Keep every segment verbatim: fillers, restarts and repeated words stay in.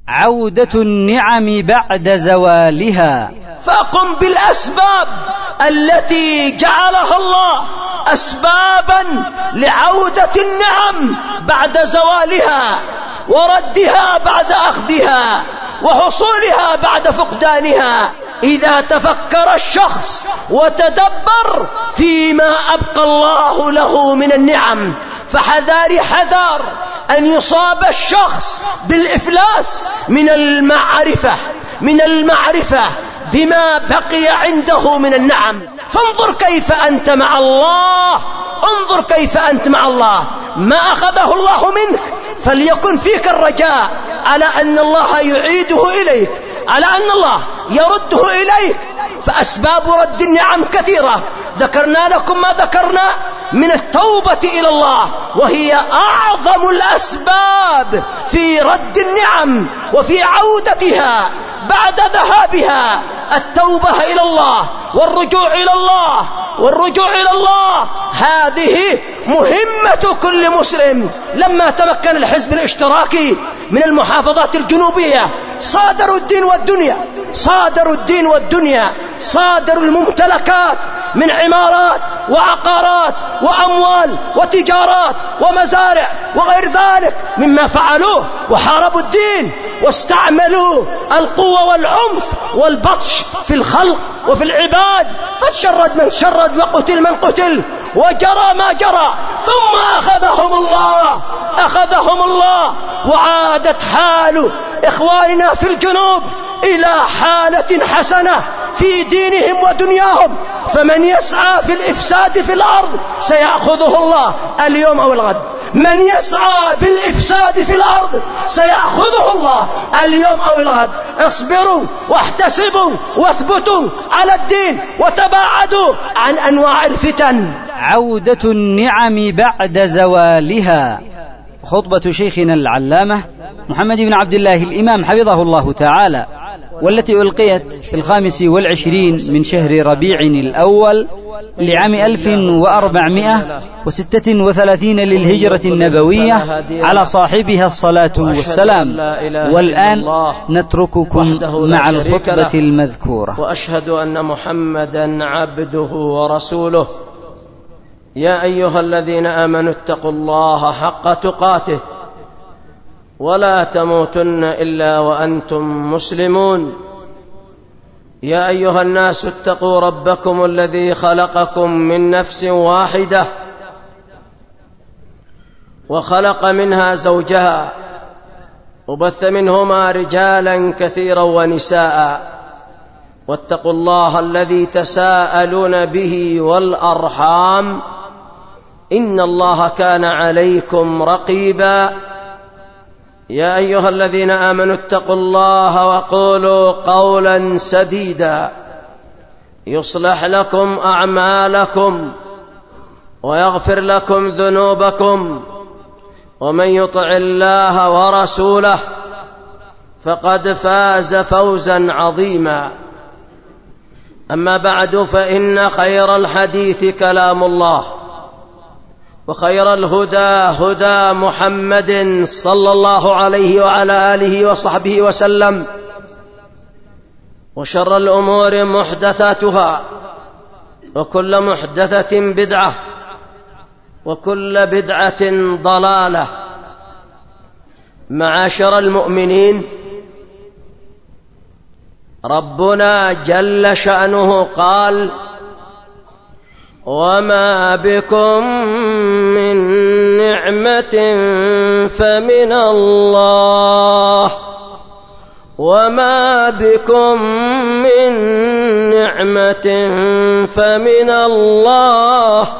عودة النعم بعد زوالها. فقم بالأسباب التي جعلها الله أسبابا لعودة النعم بعد زوالها وردها بعد أخذها وحصولها بعد فقدانها. إذا تفكر الشخص وتدبر فيما أبقى الله له من النعم، فحذار حذار أن يصاب الشخص بالإفلاس من المعرفة من المعرفة بما بقي عنده من النعم. فانظر كيف أنت مع الله، انظر كيف أنت مع الله. ما أخذه الله منك فليكن فيك الرجاء على أن الله يعيده إليك، على أن الله يرده إليك. فأسباب رد النعم كثيرة، ذكرنا لكم ما ذكرنا من التوبة إلى الله، وهي أعظم الأسباب في رد النعم وفي عودتها بعد ذهابها. التوبة إلى الله والرجوع إلى الله والرجوع إلى الله هذه مهمة كل مسلم. لما تمكن الحزب الاشتراكي من المحافظات الجنوبية صادروا الدين والدنيا، صادروا الدين والدنيا، صادروا الممتلكات من عمارات وعقارات وأموال وتجارات ومزارع وغير ذلك مما فعلوه، وحاربوا الدين واستعملوا القوة والعنف والبطش في الخلق وفي العباد، فشرد من شرد وقتل من قتل وجرى ما جرى. ثم أخذهم الله أخذهم الله وعادت حال إخواننا في الجنوب إلى حالة حسنة في دينهم ودنياهم. فمن يسعى في الإفساد في الأرض سيأخذه الله اليوم أو الغد، من يسعى بالإفساد في الأرض سيأخذه الله اليوم أو الغد. اصبروا واحتسبوا واثبتوا على الدين وتباعدوا عن أنواع الفتن. عودة النعم بعد زوالها. خطبة شيخنا العلامة محمد بن عبد الله الإمام حفظه الله تعالى، والتي ألقيت في الخامس والعشرين من شهر ربيع الأول لعام ألف وأربعمائة وستة وثلاثين للهجرة النبوية على صاحبها الصلاة والسلام. والآن نترككم مع الخطبة المذكورة. وأشهد أن محمدا عبده ورسوله. يا أيها الذين آمنوا اتقوا الله حق تقاته ولا تموتن إلا وأنتم مسلمون. يا أيها الناس اتقوا ربكم الذي خلقكم من نفس واحدة وخلق منها زوجها وبث منهما رجالا كثيرا ونساء، واتقوا الله الذي تساءلون به والأرحام إن الله كان عليكم رقيبا. يا أيها الذين آمنوا اتقوا الله وقولوا قولا سديدا يصلح لكم أعمالكم ويغفر لكم ذنوبكم، ومن يطع الله ورسوله فقد فاز فوزا عظيما. أما بعد، فإن خير الحديث كلام الله، وخير الهدى هدى محمد صلى الله عليه وعلى آله وصحبه وسلم، وشر الأمور محدثاتها، وكل محدثة بدعة، وكل بدعة ضلالة. معاشر المؤمنين، ربنا جل شأنه قال: وما بكم من نعمة فمن الله وما بكم من نعمة فمن الله.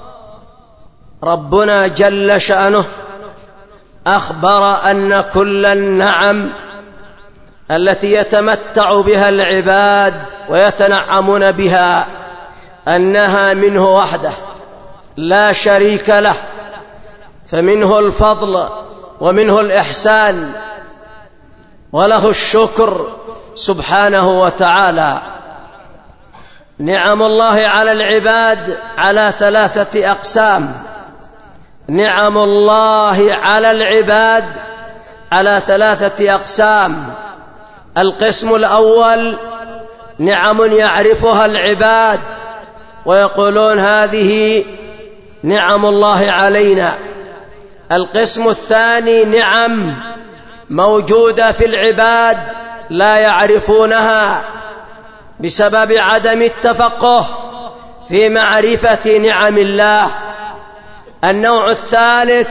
ربنا جل شأنه أخبر أن كل النعم التي يتمتع بها العباد ويتنعمون بها أنها منه وحده لا شريك له، فمنه الفضل ومنه الإحسان وله الشكر سبحانه وتعالى. نعم الله على العباد على ثلاثة أقسام. نعم الله على العباد على ثلاثة أقسام. القسم الأول نعم يعرفها العباد ويقولون هذه نعم الله علينا. القسم الثاني نعم موجودة في العباد لا يعرفونها بسبب عدم التفقه في معرفة نعم الله. النوع الثالث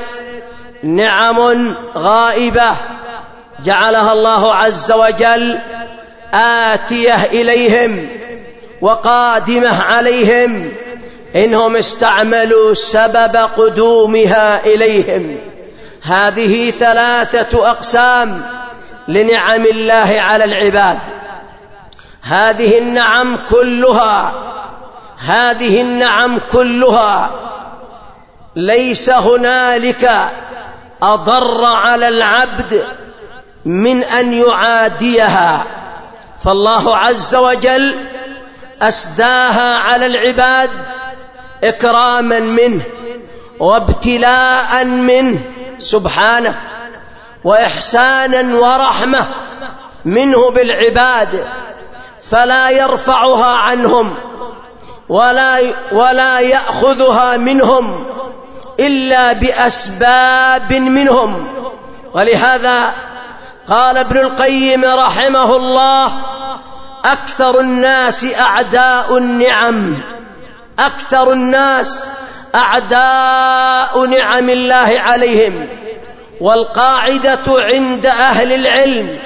نعم غائبة جعلها الله عز وجل آتية إليهم وقادمة عليهم إنهم استعملوا سبب قدومها إليهم. هذه ثلاثة أقسام لنعم الله على العباد. هذه النعم كلها هذه النعم كلها ليس هنالك أضر على العبد من أن يعاديها، فالله عز وجل أسداها على العباد إكراما منه وابتلاء منه سبحانه وإحسانا ورحمة منه بالعباد، فلا يرفعها عنهم ولا ولا يأخذها منهم إلا بأسباب منهم. ولهذا قال ابن القيم رحمه الله: أكثر الناس أعداء النعم أكثر الناس أعداء نعم الله عليهم. والقاعدة عند أهل العلم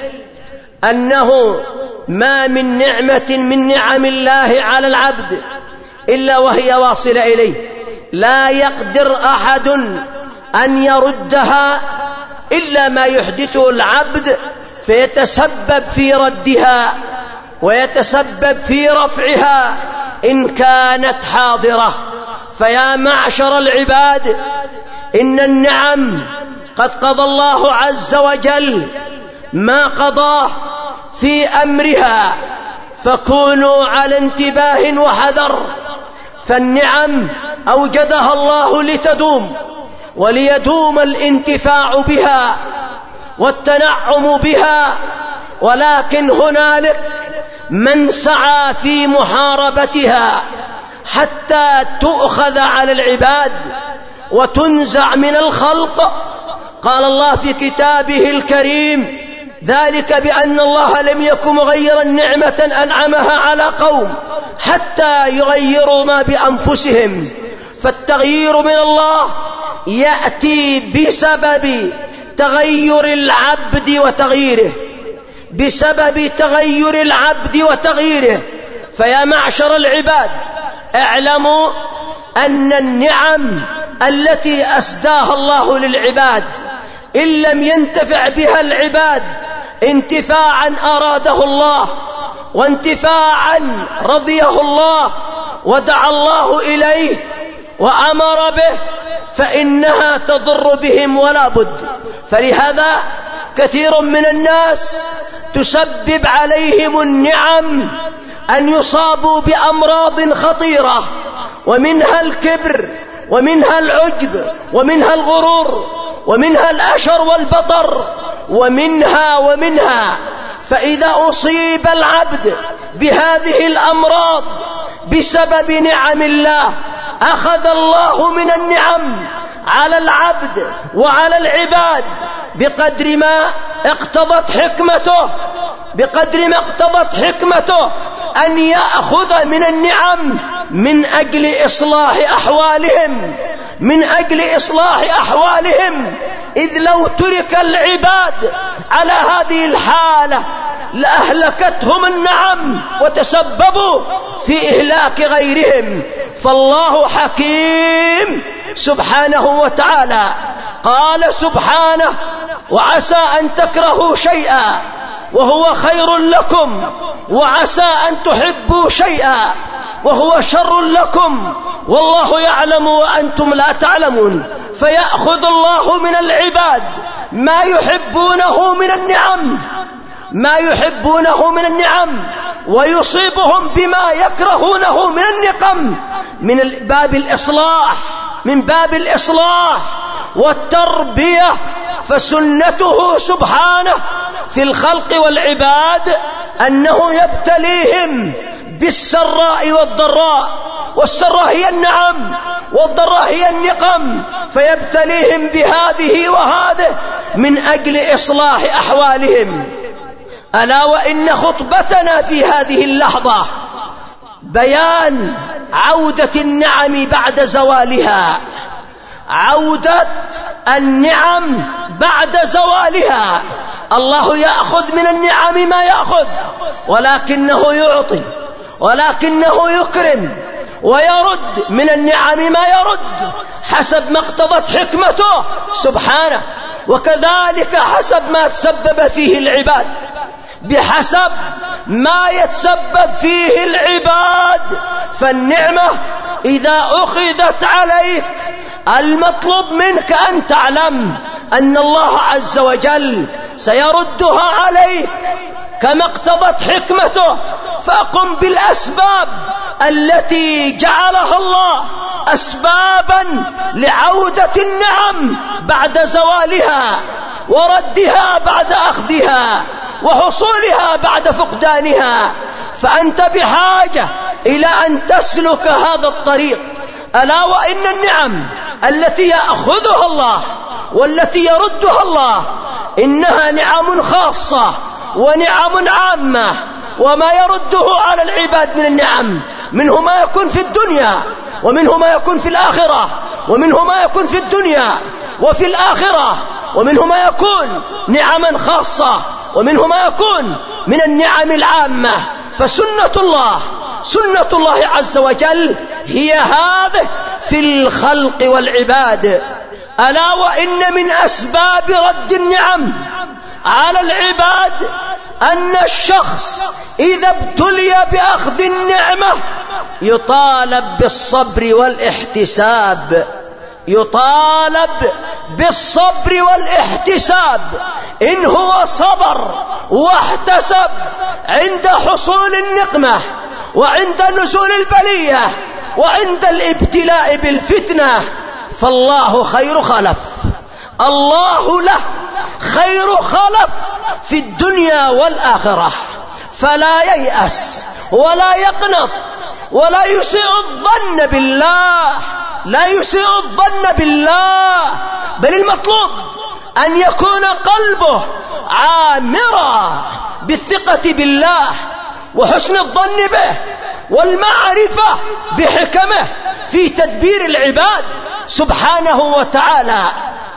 أنه ما من نعمة من نعم الله على العبد إلا وهي واصلة إليه، لا يقدر أحد أن يردها إلا ما يحدثه العبد فيتسبب في ردها ويتسبب في رفعها إن كانت حاضرة. فيا معشر العباد، إن النعم قد قضى الله عز وجل ما قضاه في أمرها، فكونوا على انتباه وحذر. فالنعم أوجدها الله لتدوم وليدوم الانتفاع بها والتنعم بها، ولكن هنالك من سعى في محاربتها حتى تؤخذ على العباد وتنزع من الخلق. قال الله في كتابه الكريم: ذلك بأن الله لم يكن مغيرا نعمة أنعمها على قوم حتى يغيروا ما بأنفسهم. فالتغيير من الله يأتي بسبب تغير العبد وتغييره بسبب تغير العبد وتغييره. فيا معشر العباد، اعلموا أن النعم التي أسداها الله للعباد إن لم ينتفع بها العباد انتفاعا أراده الله وانتفاعا رضيه الله ودعا الله إليه وأمر به، فإنها تضر بهم ولا بد. فلهذا كثير من الناس تسبب عليهم النعم أن يصابوا بأمراض خطيرة، ومنها الكبر ومنها العجب ومنها الغرور ومنها الأشر والبطر ومنها ومنها فإذا أصيب العبد بهذه الأمراض بسبب نعم الله، أخذ الله من النعم على العبد وعلى العباد بقدر ما اقتضت حكمته بقدر ما اقتضت حكمته أن يأخذ من النعم من أجل إصلاح أحوالهم من أجل إصلاح أحوالهم إذ لو ترك العباد على هذه الحالة لأهلكتهم النعم وتسببوا في إهلاك غيرهم. فالله حكيم سبحانه وتعالى. قال سبحانه: وعسى أن تكرهوا شيئا وهو خير لكم وعسى أن تحبوا شيئا وهو شر لكم والله يعلم وأنتم لا تعلمون. فيأخذ الله من العباد ما يحبونه من النعم ما يحبونه من النعم ويصيبهم بما يكرهونه من النقم من باب الإصلاح من باب الإصلاح والتربية فسنته سبحانه في الخلق والعباد أنه يبتليهم بالسراء والضراء، والسراء هي النعم والضراء هي النقم، فيبتليهم بهذه وهذه من أجل إصلاح أحوالهم. ألا وإن خطبتنا في هذه اللحظة بيان عودة النعم بعد زوالها، عودة النعم بعد زوالها. الله يأخذ من النعم ما يأخذ، ولكنه يعطي، ولكنه يكرم، ويرد من النعم ما يرد حسب ما اقتضت حكمته سبحانه، وكذلك حسب ما تسبب فيه العباد، بحسب ما يتسبب فيه العباد. فالنعمة إذا أخذت عليك المطلوب منك أن تعلم أن الله عز وجل سيردها عليك كما اقتضت حكمته، فقم بالأسباب التي جعلها الله أسبابا لعودة النعم بعد زوالها، وردها بعد أخذها، وحصولها بعد فقدانها. فأنت بحاجة إلى أن تسلك هذا الطريق. ألا وإن النعم التي يأخذها الله والتي يردها الله إنها نعم خاصة ونعم عامة، وما يرده على العباد من النعم منه ما يكون في الدنيا، ومنه ما يكون في الآخرة، ومنه ما يكون في الدنيا وفي الآخرة، ومنه ما يكون نعما خاصة، ومنه ما يكون من النعم العامة. فسنة الله سنة الله عز وجل هي هذه في الخلق والعباد. ألا وإن من أسباب رد النعم على العباد أن الشخص إذا ابتلي بأخذ النعمة يطالب بالصبر والاحتساب، يطالب بالصبر والاحتساب. إن هو صبر واحتسب عند حصول النقمة، وعند نزول البلية، وعند الابتلاء بالفتنة، فالله خير خلف، الله له خير خلف في الدنيا والآخرة. فلا ييأس ولا يقنط ولا يسيء الظن بالله، لا يسيء الظن بالله، بل المطلوب أن يكون قلبه عامرا بالثقة بالله وحسن الظن به والمعرفة بحكمه في تدبير العباد سبحانه وتعالى.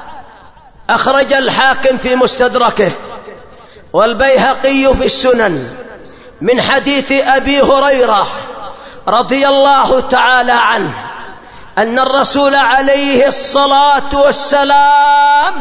أخرج الحاكم في مستدركه والبيهقي في السنن من حديث أبي هريرة رضي الله تعالى عنه أن الرسول عليه الصلاة والسلام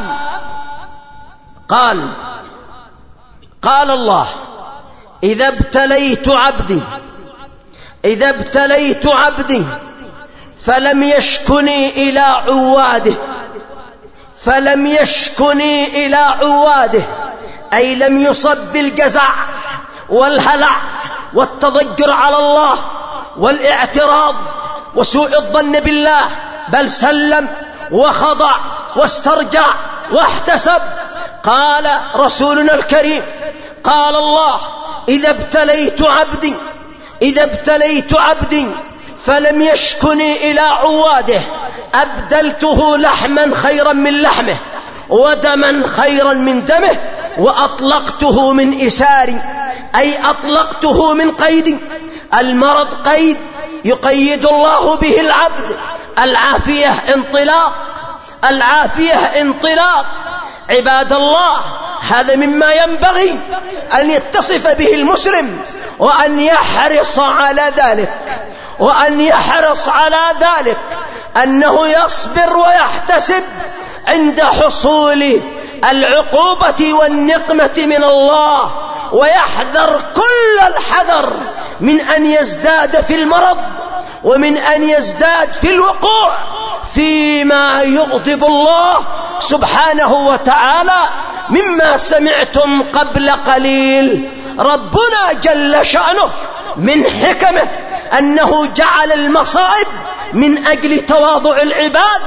قال: قال الله: إذا ابتليت عبدي إذا ابتليت عبدي فلم يشكني إلى عواده فلم يشكني إلى عواده أي لم يصب بالجزع والهلع والتضجر على الله والاعتراض وسوء الظن بالله، بل سلم وخضع واسترجع واحتسب. قال رسولنا الكريم: قال الله: إذا ابتليت عبدي إذا ابتليت عبدي فلم يشكني إلى عواده أبدلته لحما خيرا من لحمه ودما خيرا من دمه وأطلقته من إساري، أي أطلقته من قيد. المرض قيد يقيد الله به العبد، العافية انطلاق، العافية انطلاق. عباد الله، هذا مما ينبغي أن يتصف به المسلم، وأن يحرص على ذلك وأن يحرص على ذلك أنه يصبر ويحتسب عند حصول العقوبة والنقمة من الله، ويحذر كل الحذر من أن يزداد في المرض ومن أن يزداد في الوقوع فيما يغضب الله سبحانه وتعالى. مما سمعتم قبل قليل ربنا جل شأنه من حكمه أنه جعل المصائب من أجل تواضع العباد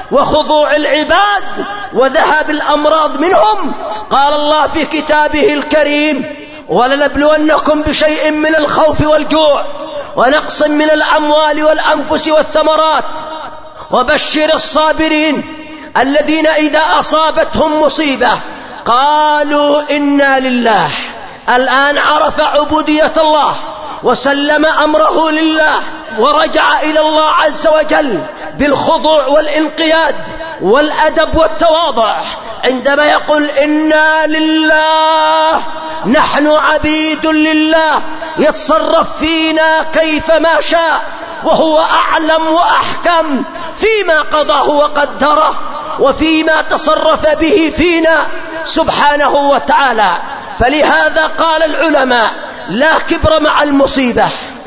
وخضوع العباد وذهاب الأمراض منهم. قال الله في كتابه الكريم: ولنبلونكم بشيء من الخوف والجوع ونقص من الأموال والأنفس والثمرات وبشر الصابرين الذين إذا أصابتهم مصيبة قالوا إنا لله. الآن عرف عبودية الله وسلم أمره لله ورجع إلى الله عز وجل بالخضوع والانقياد والأدب والتواضع عندما يقول إنا لله، نحن عبيد لله، يتصرف فينا كيفما شاء، وهو أعلم وأحكم فيما قضاه وقدره وفيما تصرف به فينا سبحانه وتعالى. فلهذا قال العلماء: لا كبر مع المصيبة،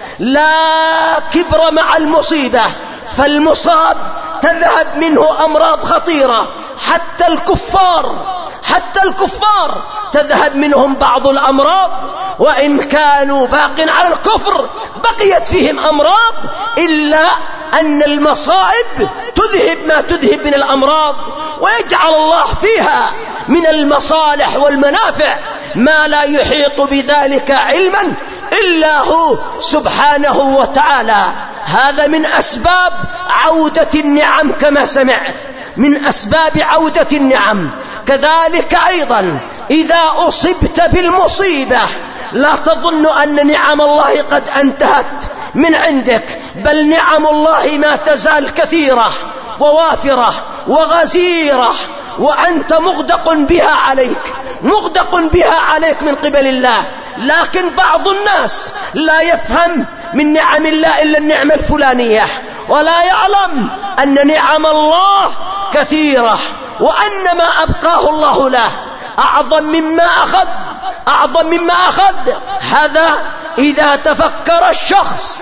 لا كبر مع المصيبة، فالمصاب تذهب منه أمراض خطيرة. حتى الكفار حتى الكفار تذهب منهم بعض الأمراض، وإن كانوا باق على الكفر بقيت فيهم أمراض، إلا أن المصائب تذهب ما تذهب من الأمراض، ويجعل الله فيها من المصالح والمنافع ما لا يحيط بذلك علما إلا هو سبحانه وتعالى. هذا من أسباب عودة النعم كما سمعت، من أسباب عودة النعم. كذلك أيضا إذا أصبت بالمصيبة لا تظن أن نعم الله قد انتهت من عندك، بل نعم الله ما تزال كثيرة ووافرة وغزيرة، وأنت مغدق بها عليك مغدق بها عليك من قبل الله. لكن بعض الناس لا يفهم من نعم الله إلا النعمة الفلانية، ولا يعلم أن نعم الله كثيرة، وأن ما أبقاه الله له أعظم مما أخذ أعظم مما أخذ. هذا إذا تفكر الشخص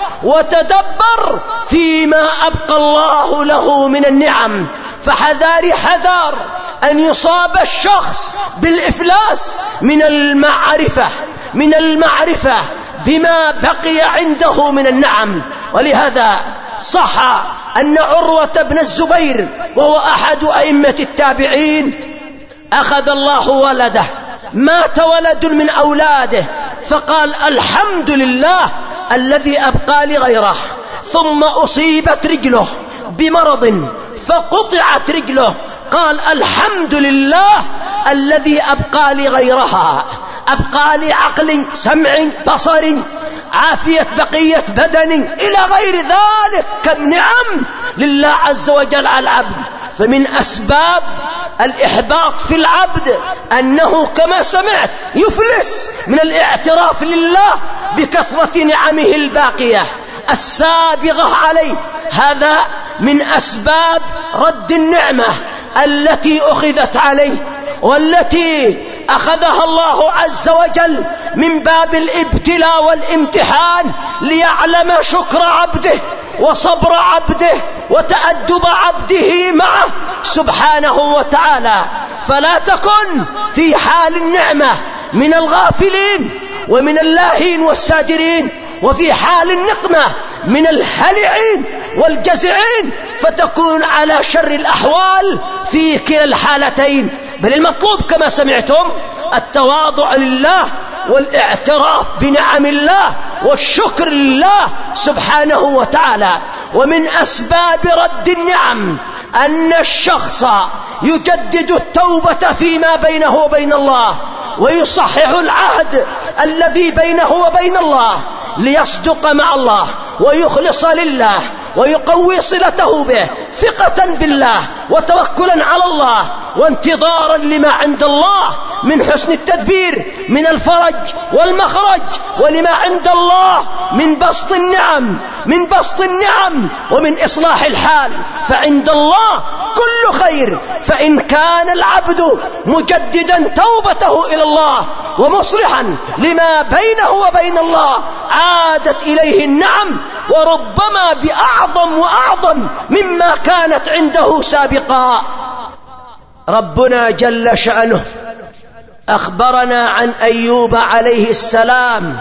وتدبر فيما أبقى الله له من النعم. فحذار حذار أن يصاب الشخص بالإفلاس من المعرفة من المعرفة بما بقي عنده من النعم. ولهذا صح أن عروة بن الزبير وهو أحد أئمة التابعين أخذ الله ولده، مات ولد من أولاده، فقال: الحمد لله الذي أبقى لغيره. ثم أصيبت رجله بمرض فقطعت رجله، قال: الحمد لله الذي أبقى لغيرها، أبقى لعقل سمع بصر عافية بقية بدن إلى غير ذلك. كم نعم لله عز وجل على العبد. فمن أسباب الإحباط في العبد أنه كما سمعت يفلس من الاعتراف لله بكثرة نعمه الباقية السابغة عليه. هذا من أسباب رد النعمة التي أخذت عليه، والتي أخذها الله عز وجل من باب الابتلاء والامتحان ليعلم شكر عبده وصبر عبده وتأدب عبده معه سبحانه وتعالى. فلا تكن في حال النعمة من الغافلين ومن اللاهين والسادرين، وفي حال النقمة من الهلعين والجزعين، فتكون على شر الأحوال في كلا الحالتين. بل المطلوب كما سمعتم التواضع لله والاعتراف بنعم الله والشكر لله سبحانه وتعالى. ومن أسباب رد النعم أن الشخص يجدد التوبة فيما بينه وبين الله، ويصحح العهد الذي بينه وبين الله، ليصدق مع الله ويخلص لله ويقوي صلته به ثقة بالله وتوكلا على الله وانتظارا لما عند الله من حسن التدبير من الفرج والمخرج، ولما عند الله من بسط النعم من بسط النعم ومن إصلاح الحال. فعند الله كل خير. فإن كان العبد مجددا توبته إلى الله ومصلحا لما بينه وبين الله عادت إليه النعم، وربما بأعظم وأعظم مما كانت عنده سابقا. ربنا جل شأنه أخبرنا عن أيوب عليه السلام،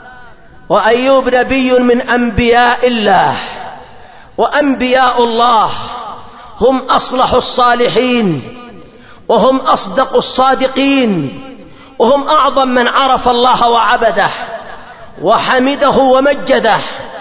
وأيوب نبي من أنبياء الله، وأنبياء الله هم أصلح الصالحين، وهم أصدق الصادقين، وهم أعظم من عرف الله وعبده وحمده ومجده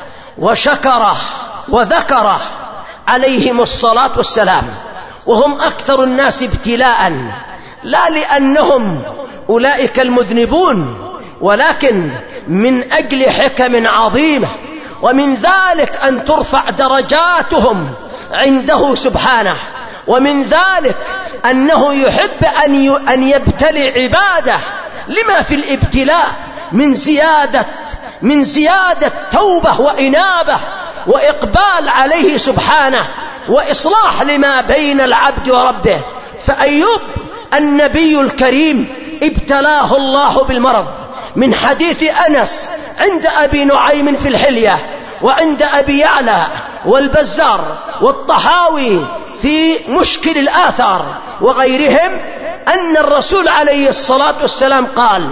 وشكره وذكره عليهم الصلاة والسلام. وهم أكثر الناس ابتلاء، لا لأنهم أولئك المذنبون، ولكن من أجل حكم عظيمة، ومن ذلك أن ترفع درجاتهم عنده سبحانه، ومن ذلك أنه يحب أن يبتلي عباده لما في الابتلاء من زيادة من زيادة توبة وإنابة وإقبال عليه سبحانه، وإصلاح لما بين العبد وربه. فأيوب النبي الكريم ابتلاه الله بالمرض، من حديث أنس عند أبي نعيم في الحلية، وعند أبي يعلى والبزار والطحاوي في مشكل الآثار وغيرهم، أن الرسول عليه الصلاة والسلام قال: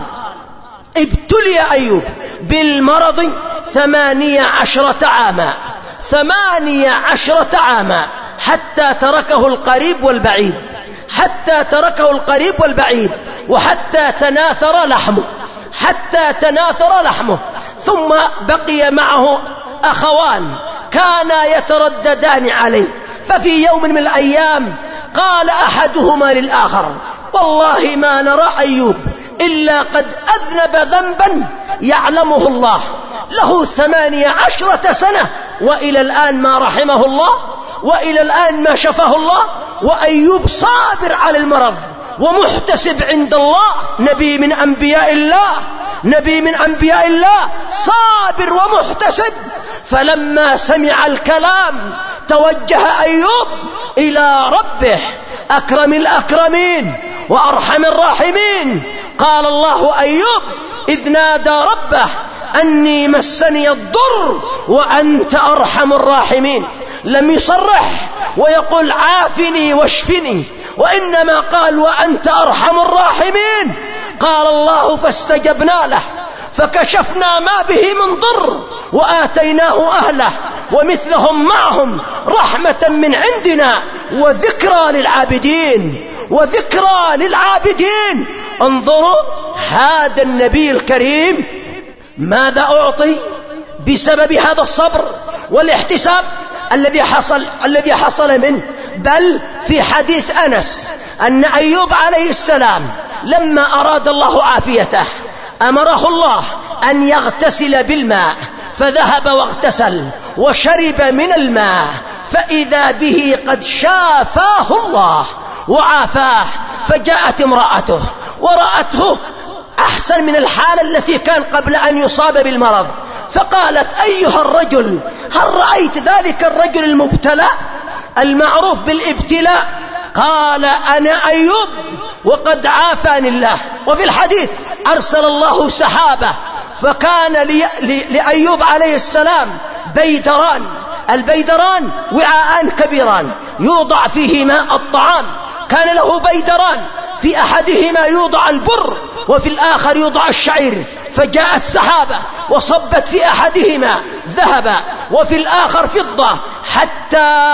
ابتلي أيوب بالمرض ثمانية عشرة عاما ثمانية عشرة عاما حتى تركه القريب والبعيد حتى تركه القريب والبعيد وحتى تناثر لحمه حتى تناثر لحمه ثم بقي معه أخوان كانا يترددان عليه. ففي يوم من الأيام قال أحدهما للآخر: والله ما نرى أيوب إلا قد أذنب ذنبا يعلمه الله، له ثمانية عشرة سنة وإلى الآن ما رحمه الله، وإلى الآن ما شفاه الله، وأيوب صابر على المرض ومحتسب عند الله، نبي من أنبياء الله نبي من أنبياء الله صابر ومحتسب. فلما سمع الكلام توجه أيوب إلى ربه أكرم الأكرمين وأرحم الراحمين. قال الله: أيوب إذ نادى ربه أني مسني الضر وأنت أرحم الراحمين. لم يصرح ويقول عافني واشفني، وإنما قال وأنت أرحم الراحمين. قال الله: فاستجبنا له فكشفنا ما به من ضر وآتيناه أهله ومثلهم معهم رحمة من عندنا وذكرى للعابدين وذكرى للعابدين. انظروا هذا النبي الكريم ماذا أعطي بسبب هذا الصبر والاحتساب الذي حصل الذي حصل منه. بل في حديث أنس أن أيوب عليه السلام لما أراد الله عافيته أمره الله أن يغتسل بالماء، فذهب واغتسل وشرب من الماء، فإذا به قد شافاه الله وعافاه. فجاءت امرأته ورأته أحسن من الحالة التي كان قبل أن يصاب بالمرض، فقالت: أيها الرجل، هل رأيت ذلك الرجل المبتلى المعروف بالابتلاء؟ قال: أنا أيوب وقد عافاني الله. وفي الحديث أرسل الله سحابة، فكان لي... لي... لأيوب عليه السلام بيدران. البيدران وعاءان كبيران يوضع فيهما الطعام، كان له بيدران، في أحدهما يوضع البر وفي الآخر يوضع الشعير. فجاءت سحابة وصبت في أحدهما ذهبا وفي الآخر فضة حتى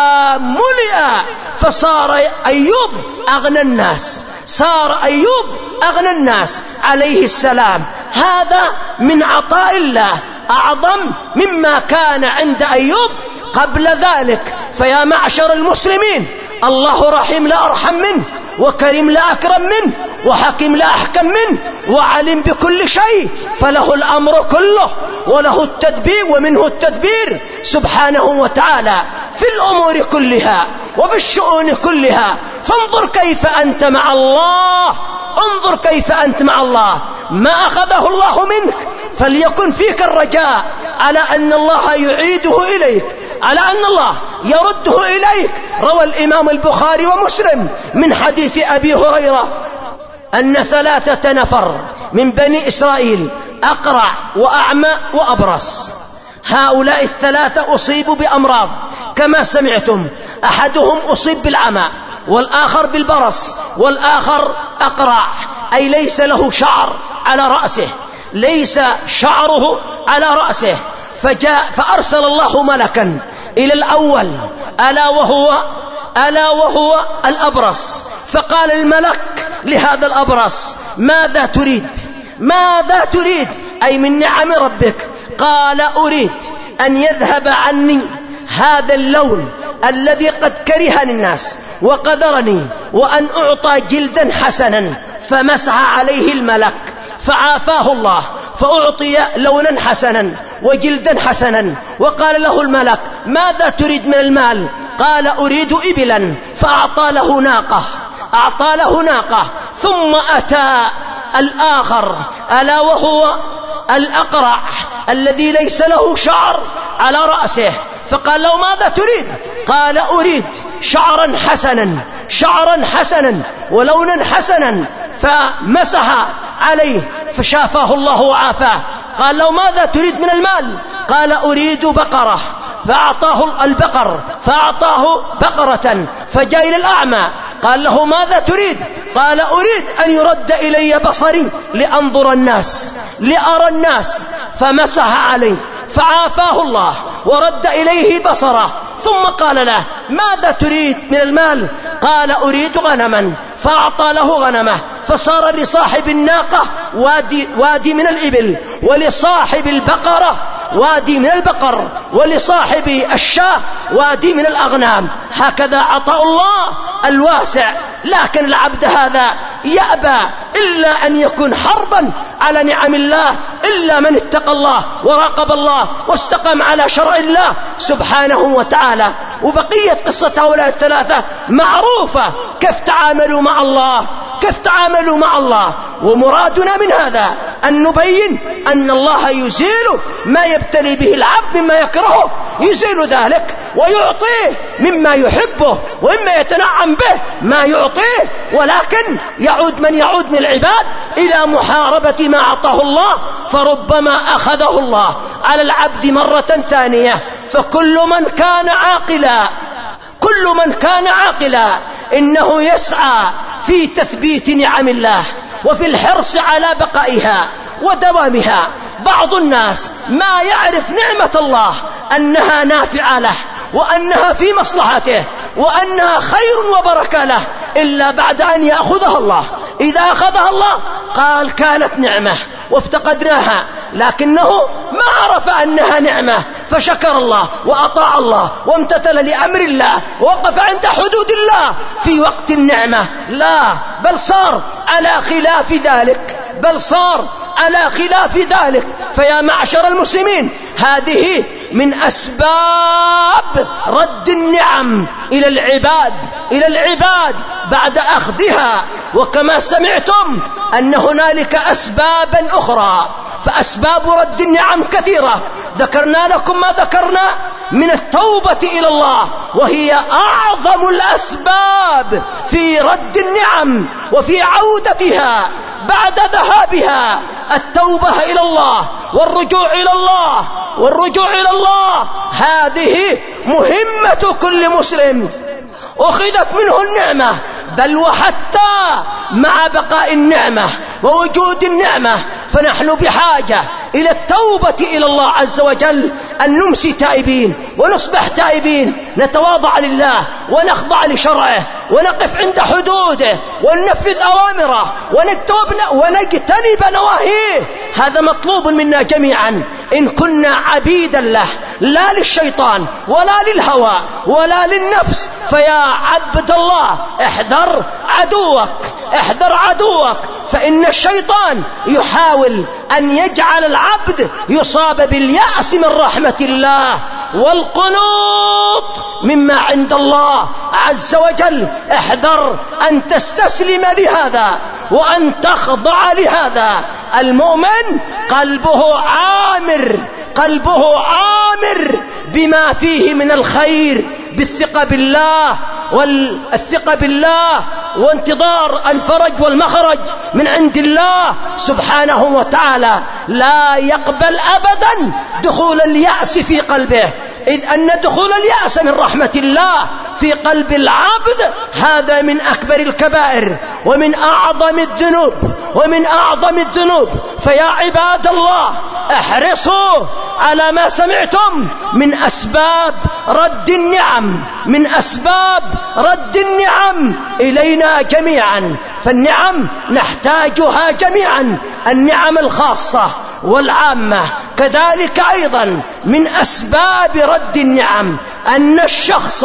ملئ، فصار أيوب أغنى الناس صار أيوب أغنى الناس عليه السلام. هذا من عطاء الله أعظم مما كان عند أيوب قبل ذلك. فيا معشر المسلمين، الله رحيم لا أرحم منه، وكريم لا أكرم منه، وحكيم لا أحكم منه، وعلم بكل شيء، فله الأمر كله وله التدبير ومنه التدبير سبحانه وتعالى في الأمور كلها وفي الشؤون كلها. فانظر كيف أنت مع الله انظر كيف أنت مع الله. ما أخذه الله منك فليكن فيك الرجاء على أن الله يعيده إليك، على أن الله يرده إليك. روى الإمام البخاري ومسلم من حديث أبي هريرة أن ثلاثة نفر من بني إسرائيل أقرع وأعمى وأبرص، هؤلاء الثلاثة أصيبوا بأمراض كما سمعتم، أحدهم أصيب بالعمى، والآخر بالبرص، والآخر أقرع، أي ليس له شعر على رأسه ليس شعره على رأسه. فجاء فأرسل الله ملكا إلى الأول ألا وهو ألا وهو الأبرص. فقال الملك لهذا الأبرص: ماذا تريد؟ ماذا تريد؟ أي من نعم ربك. قال: أريد أن يذهب عني هذا اللون الذي قد كرهني الناس وقذرني، وأن أعطى جلدا حسنا. فمسح عليه الملك فعافاه الله، فأعطي لونا حسنا وجلدا حسنا. وقال له الملك: ماذا تريد من المال؟ قال: أريد إبلا. فأعطى له ناقة، أعطى له ناقة. ثم أتى الآخر ألا وهو الأقرع الذي ليس له شعر على رأسه، فقال له: ماذا تريد؟ قال: أريد شعرا حسنا، شعرا حسنا ولونا حسنا. فمسح عليه فشافاه الله وعافاه. قال له: ماذا تريد من المال؟ قال: أريد بقرة. فأعطاه البقر، فأعطاه بقرة. فجاء إلى الأعمى قال له: ماذا تريد؟ قال: أريد أن يرد إلي بصري لأنظر الناس، لأرى الناس. فمسح عليه فعافاه الله ورد إليه بصره. ثم قال له: ماذا تريد من المال؟ قال: أريد غنما. فأعطى له غنمه. فصار لصاحب الناقة وادي, وادي من الإبل، ولصاحب البقرة وادي من البقر، ولصاحب الشاة وادي من الأغنام. هكذا عطاء الله الواسع. لكن العبد هذا يأبى إلا أن يكون حربا على نعم الله، إلا من اتقى الله وراقب الله واستقام على شرع الله سبحانه وتعالى. وبقية قصة هؤلاء الثلاثة معروفة، كيف تعاملوا مع الله، كيف تعاملوا مع الله. ومرادنا من هذا أن نبين أن الله يزيل ما يبتلي به العبد مما يكرهه، يزيل ذلك ويعطيه مما يحبه، وإما يتنعم به ما يعطيه. ولكن يعود من يعود من العباد إلى محاربة ما أعطاه الله، فربما أخذه الله على العبد مرة ثانية. فكل من كان عاقلا، كل من كان عاقلا إنه يسعى في تثبيت نعم الله وفي الحرص على بقائها ودوامها. بعض الناس ما يعرف نعمة الله أنها نافعة له، وأنها في مصلحته، وأنها خير وبركة له، إلا بعد أن يأخذها الله. إذا أخذها الله قال كانت نعمة وافتقدناها، لكنه ما عرف أنها نعمة، فشكر الله وأطاع الله وامتثل لأمر الله ووقف عند حدود الله في وقت النعمة. لا، بل صار على خلاف ذلك، بل صار على خلاف ذلك. فيا معشر المسلمين، هذه من أسباب رد النعم إلى العباد، إلى العباد بعد أخذها. وكما سمعتم أن هنالك أسبابا أخرى، فأسباب رد النعم كثيرة. ذكرنا لكم ما ذكرنا من التوبة إلى الله، وهي أعظم الأسباب في رد النعم وفي عودتها بعد ذهابها. التوبة إلى الله والرجوع إلى الله، والرجوع إلى الله هذه مهمة كل مسلم. أخذت منه النعمة، بل وحتى مع بقاء النعمة ووجود النعمة فنحن بحاجة إلى التوبة إلى الله عز وجل، أن نمسي تائبين ونصبح تائبين، نتواضع لله ونخضع لشرعه ونقف عند حدوده وننفذ أوامره ونجتنب نواهيه. هذا مطلوب منا جميعا إن كنا عبيدا له، لا للشيطان ولا للهوى ولا للنفس. فيا عبد الله، احذر عدوك، احذر عدوك، فإن الشيطان يحاول أن يجعل العبد يصاب باليأس من رحمة الله والقنوط مما عند الله عز وجل. احذر أن تستسلم لهذا وأن تخضع لهذا. المؤمن قلبه عامر، قلبه عامر بما فيه من الخير، بالثقة بالله والثقة بالله وانتظار الفرج والمخرج من عند الله سبحانه وتعالى. لا يقبل أبدا دخول اليأس في قلبه، إذ أن دخول اليأس من رحمة الله في قلب العبد هذا من أكبر الكبائر ومن أعظم الذنوب ومن أعظم الذنوب. فيا عباد الله احرصوا على ما سمعتم من أسباب رد النعم، من أسباب رد النعم إلينا جميعا، فالنعم نحتاجها جميعا، النعم الخاصة والعامة. كذلك أيضا من أسباب رد النعم أن الشخص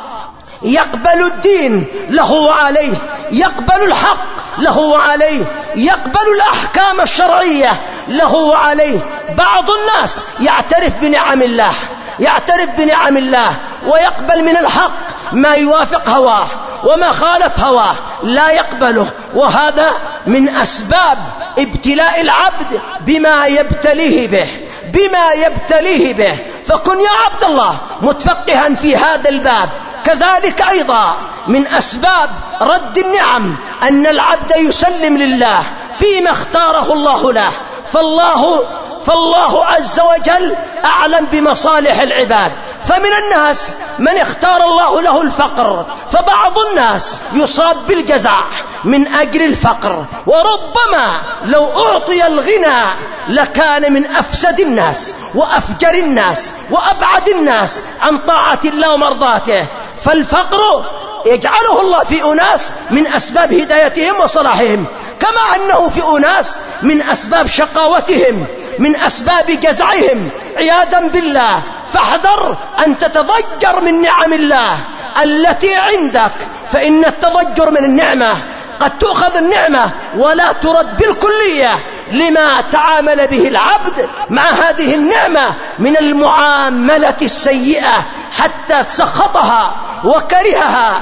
يقبل الدين له وعليه، يقبل الحق له وعليه، يقبل الأحكام الشرعية له وعليه. بعض الناس يعترف بنعم الله، يعترف بنعم الله ويقبل من الحق ما يوافق هواه وما خالف هواه لا يقبله، وهذا من أسباب ابتلاء العبد بما يبتليه به، بما يبتليه به. فكن يا عبد الله متفقها في هذا الباب. كذلك أيضا من أسباب رد النعم أن العبد يسلم لله فيما اختاره الله له، فالله فالله عز وجل أعلم بمصالح العباد. فمن الناس من اختار الله له الفقر، فبعض الناس يصاب بالجزع من أجل الفقر، وربما لو أعطي الغنى لكان من أفسد الناس وأفجر الناس وأبعد الناس عن طاعة الله ومرضاته. فالفقر يجعله الله في أناس من أسباب هدايتهم وصلاحهم، كما أنه في أناس من أسباب شقاوتهم، من أسباب جزعهم عياذا بالله. فاحذر أن تتضجر من نعم الله التي عندك، فإن التضجر من النعمة قد تأخذ النعمة ولا ترد بالكلية لما تعامل به العبد مع هذه النعمة من المعاملة السيئة حتى تسخطها وكرهها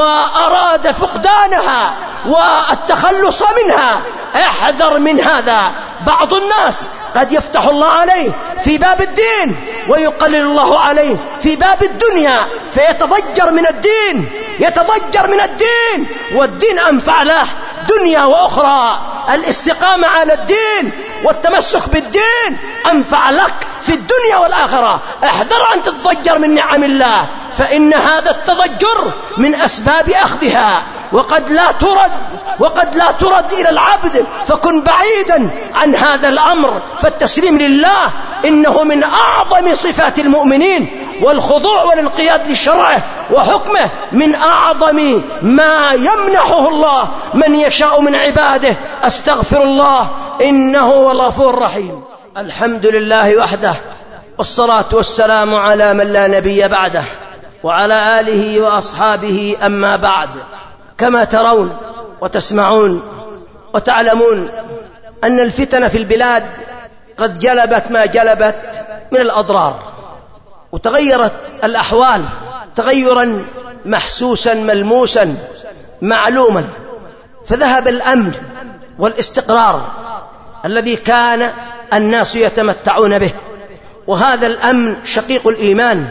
وأراد فقدانها والتخلص منها. احذر من هذا. بعض الناس قد يفتح الله عليه في باب الدين ويقلل الله عليه في باب الدنيا، فيتضجر من الدين، يتضجر من الدين، والدين أنفع له دنيا وأخرى. الاستقامة على الدين والتمسك بالدين أنفع لك في الدنيا والآخرة. احذر أن تتضجر من نعم الله، فإن هذا التضجر من أسباب أخذها، وقد لا ترد وقد لا ترد إلى العبد، فكن بعيدا عن هذا الأمر. فالتسليم لله إنه من أعظم صفات المؤمنين، والخضوع والانقياد لشرعه وحكمه من أعظم ما يمنحه الله من يشاء من عباده. أستغفر الله إنه هو الغفور الرحيم. الحمد لله وحده، والصلاة والسلام على من لا نبي بعده، وعلى آله وأصحابه. أما بعد، كما ترون وتسمعون وتعلمون أن الفتن في البلاد قد جلبت ما جلبت من الأضرار، وتغيرت الأحوال تغيرا محسوسا ملموسا معلوما، فذهب الأمن والاستقرار الذي كان الناس يتمتعون به، وهذا الأمن شقيق الإيمان،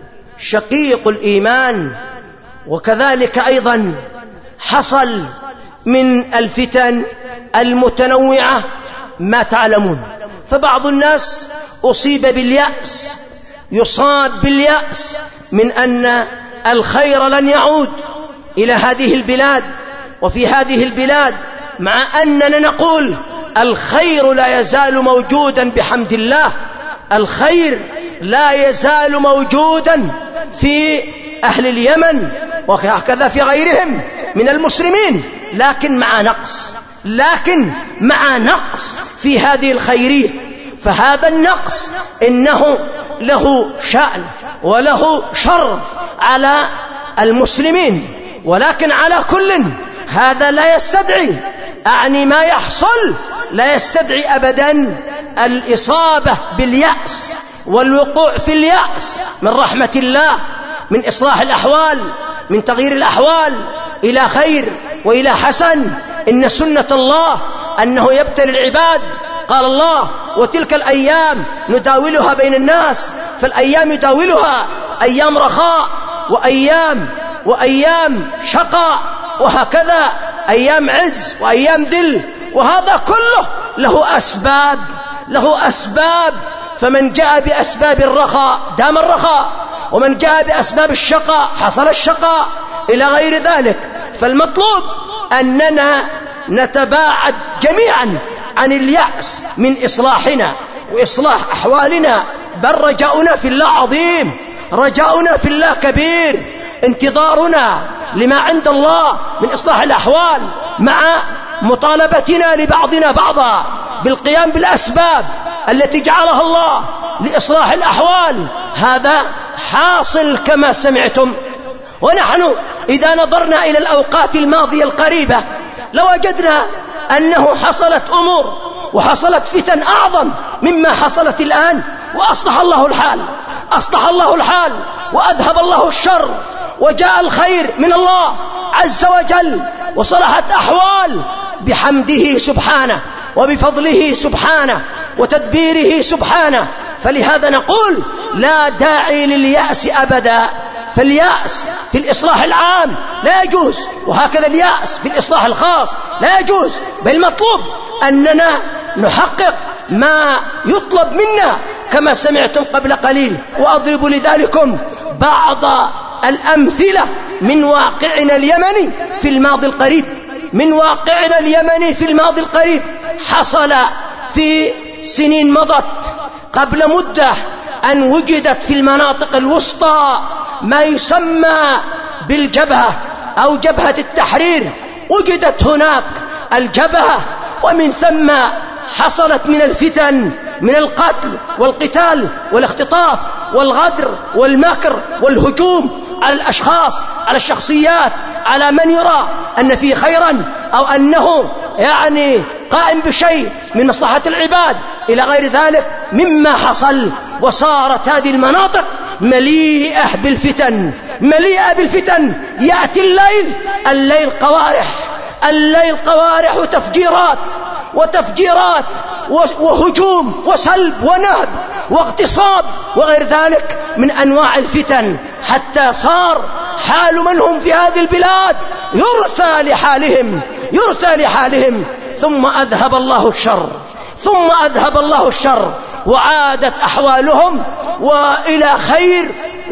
شقيق الإيمان. وكذلك أيضا حصل من الفتن المتنوعة ما تعلمون، فبعض الناس أصيب باليأس، يصاب باليأس من أن الخير لن يعود إلى هذه البلاد وفي هذه البلاد، مع أننا نقول الخير لا يزال موجودا بحمد الله، الخير لا يزال موجودا في أهل اليمن وهكذا في غيرهم من المسلمين، لكن مع نقص، لكن مع نقص في هذه الخيرية. فهذا النقص إنه له شأن وله شر على المسلمين، ولكن على كل هذا لا يستدعي، أعني ما يحصل لا يستدعي أبدا الإصابة باليأس والوقوع في اليأس من رحمة الله، من إصلاح الأحوال، من تغيير الأحوال إلى خير وإلى حسن. إن سنة الله أنه يبتلي العباد، قال الله: وتلك الأيام نداولها بين الناس، فالأيام يداولها أيام رخاء وأيام وأيام شقاء، وهكذا أيام عز وأيام ذل، وهذا كله له أسباب، له أسباب. فمن جاء بأسباب الرخاء دام الرخاء، ومن جاء بأسباب الشقاء حصل الشقاء، إلى غير ذلك. فالمطلوب أننا نتباعد جميعا عن اليأس من إصلاحنا وإصلاح أحوالنا، بل رجاؤنا في الله عظيم، رجاؤنا في الله كبير، انتظارنا لما عند الله من إصلاح الأحوال، مع مطالبتنا لبعضنا بعضا بالقيام بالأسباب التي جعلها الله لإصلاح الأحوال. هذا حاصل كما سمعتم. ونحن إذا نظرنا إلى الأوقات الماضية القريبة لوجدنا أنه حصلت أمور وحصلت فتن أعظم مما حصلت الآن، وأصلح الله الحال، أصلح الله الحال وأذهب الله الشر، وجاء الخير من الله عز وجل، وصلحت أحوال بحمده سبحانه وبفضله سبحانه وتدبيره سبحانه. فلهذا نقول لا داعي لليأس أبدا، فاليأس في الإصلاح العام لا يجوز، وهكذا اليأس في الإصلاح الخاص لا يجوز، بل مطلوب أننا نحقق ما يطلب منا كما سمعتم قبل قليل. وأضرب لذلكم بعض الأمثلة من واقعنا اليمني في الماضي القريب، من واقعنا اليمني في الماضي القريب. حصل في سنين مضت قبل مدة أن وجدت في المناطق الوسطى ما يسمى بالجبهة أو جبهة التحرير، وجدت هناك الجبهة، ومن ثم حصلت من الفتن من القتل والقتال والاختطاف والغدر والمكر والهجوم على الأشخاص، على الشخصيات، على من يرى أن فيه خيرا أو أنه يعني قائم بشيء من مصلحة العباد، إلى غير ذلك مما حصل. وصارت هذه المناطق مليئة بالفتن، مليئة بالفتن. يأتي الليل، الليل قوارح، الليل قوارح وتفجيرات وتفجيرات وهجوم وسلب ونهب واغتصاب وغير ذلك من أنواع الفتن، حتى صار حال من هم في هذه البلاد يرثى لحالهم، يرثى لحالهم. ثم أذهب الله الشر، ثم أذهب الله الشر وعادت أحوالهم وإلى خير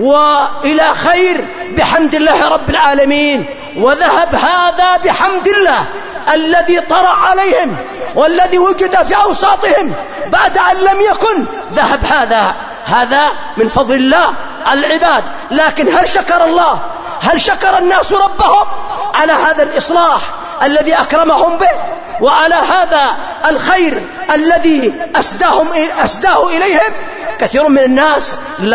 وإلى خير بحمد الله رب العالمين. وذهب هذا بحمد الله الذي طرأ عليهم والذي وجد في أوساطهم بعد أن لم يكن، ذهب هذا، هذا من فضل الله على العباد. لكن هل شكر الله؟ هل شكر الناس ربهم على هذا الإصلاح الذي أكرمهم به وعلى هذا الخير الذي أسداهم أسداه إليهم؟ كثير من الناس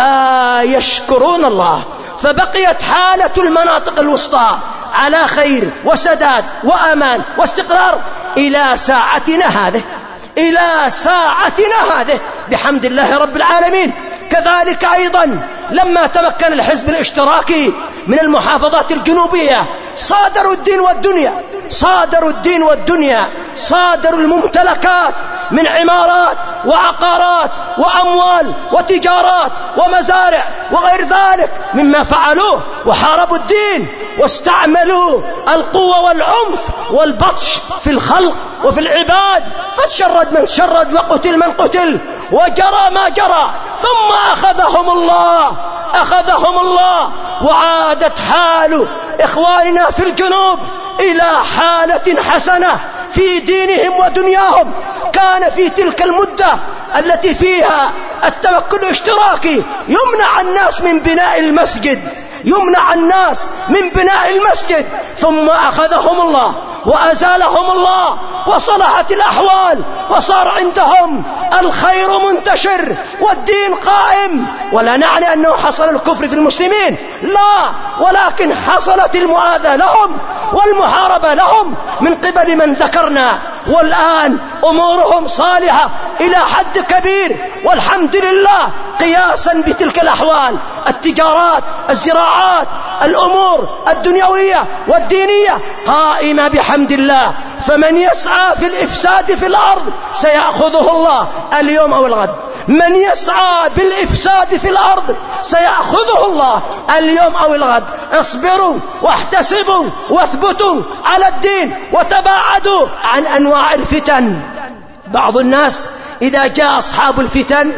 لا يشكرون الله. فبقيت حالة المناطق الوسطى على خير وسداد وأمان واستقرار إلى ساعتنا هذه، إلى ساعتنا هذه بحمد الله رب العالمين. كذلك أيضا لما تمكن الحزب الاشتراكي من المحافظات الجنوبية صادروا الدين والدنيا، صادروا الدين والدنيا، صادروا الممتلكات من عمارات وعقارات وأموال وتجارات ومزارع وغير ذلك مما فعلوه، وحاربوا الدين واستعملوا القوة والعنف والبطش في الخلق وفي العباد، فتشرد من شرد وقتل من قتل وجرى ما جرى. ثم أخذهم الله، أخذهم الله وعادت حال إخواننا في الجنوب إلى حالة حسنة في دينهم ودنياهم. كان في تلك المدة التي فيها التمكن الاشتراكي يمنع الناس من بناء المسجد، يمنع الناس من بناء المسجد، ثم أخذهم الله وأزالهم الله وصلحت الأحوال وصار عندهم الخير منتشر والدين قائم. ولا نعني أنه حصل الكفر في المسلمين، لا، ولكن حصلت المؤاذاة لهم والمحاربة لهم من قبل من ذكرنا، والآن أمورهم صالحة إلى حد كبير والحمد لله، قياسا بتلك الأحوال، التجارات، الزراعات، الأمور الدنيوية والدينية قائمة بحمد الله. فمن يسعى في الإفساد في الأرض سيأخذه الله اليوم أو الغد، من يسعى بالإفساد في الأرض سيأخذه الله اليوم أو الغد. اصبروا واحتسبوا واثبتوا على الدين وتباعدوا عن أنواع الفتن. بعض الناس إذا جاء أصحاب الفتن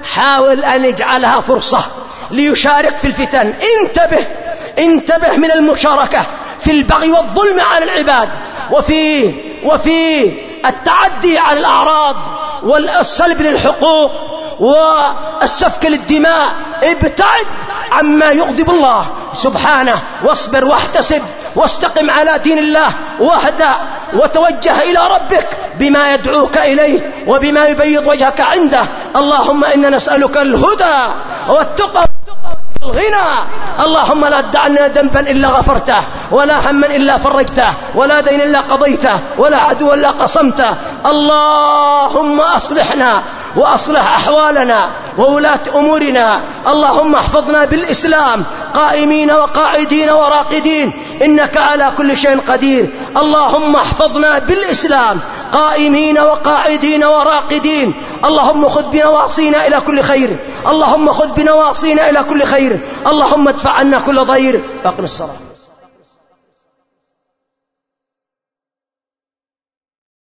حاول أن يجعلها فرصة ليشارك في الفتن. انتبه انتبه من المشاركة في البغي والظلم على العباد، وفي وفي التعدي على الأعراض والسلب للحقوق والسفك للدماء. ابتعد عما يغضب الله سبحانه، واصبر واحتسب واستقم على دين الله، واهدى وتوجه إلى ربك بما يدعوك إليه وبما يبيض وجهك عنده. اللهم إنا نسألك الهدى والتقى الغنى. اللهم لا تدع لنا ذنبا إلا غفرته، ولا هما إلا فرجته، ولا دين إلا قضيته، ولا عدو إلا قصمته. اللهم أصلحنا وأصلح أحوالنا وولاة أمورنا. اللهم احفظنا بالإسلام قائمين وقاعدين وراقدين، إنك على كل شيء قدير. اللهم احفظنا بالإسلام قائمين وقاعدين وراقدين. اللهم خذ بنواصينا إلى كل خير، اللهم خذ بنواصينا إلى كل خير، اللهم ادفع عنا كل ضير. أقم الصلاة.